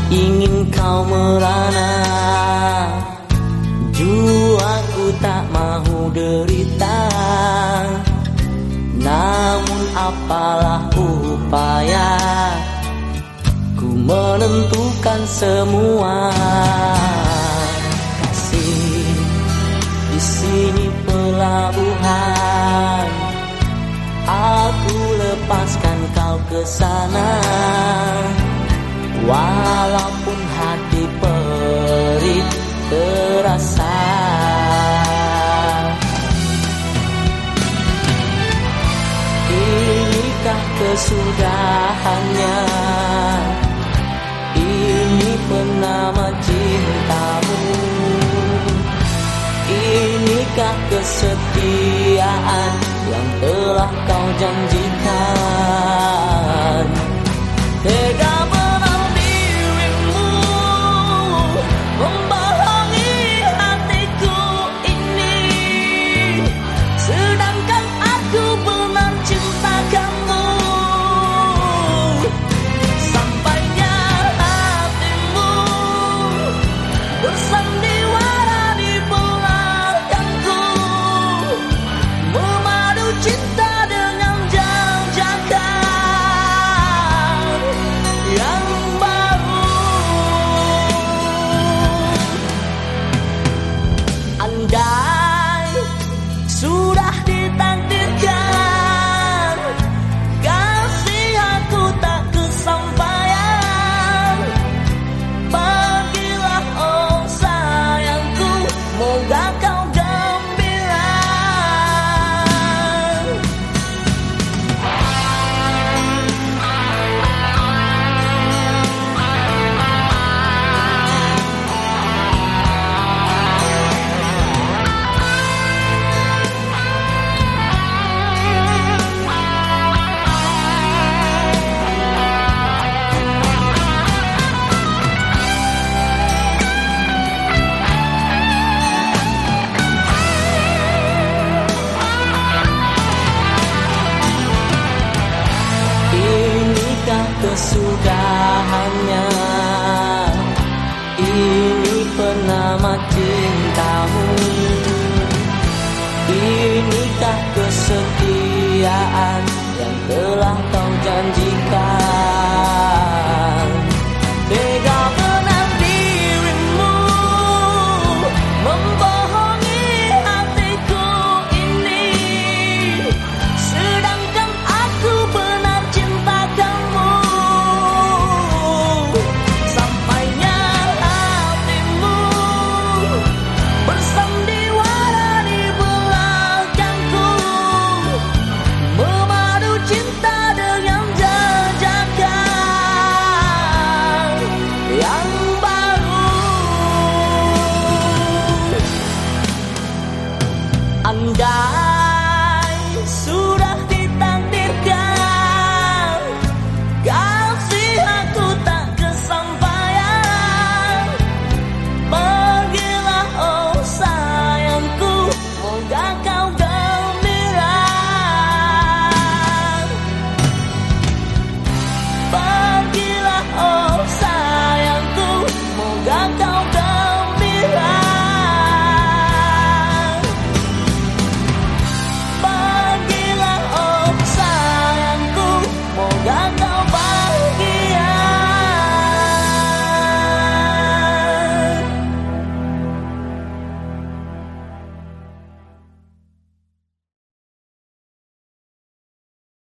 ingin kau merana, jiwaku tak mau derita. Namun apalah upaya, ku menentukan semua. Kasih, di sini pelabuhan, aku lepaskan kau ke sana. Walaupun hati perih terasa, inikah kesudahannya? Ini penama cintamu, inikah kesetiaan yang telah kau janjikan? Tega menang dirimu, membohongi hatiku ini, sedangkan aku benar cinta kamu. Sampainya hatimu bersandiwara di belakangku, memadu cinta dengan jajakan yang baru. Andai sudah ditakdirkan, kasih aku tak kesampaian, bagilah oh sayangku, moga kau gembira. Inikah kesudahannya? Ini penama cintamu, inikah kesetiaan yang telah kau janjikan?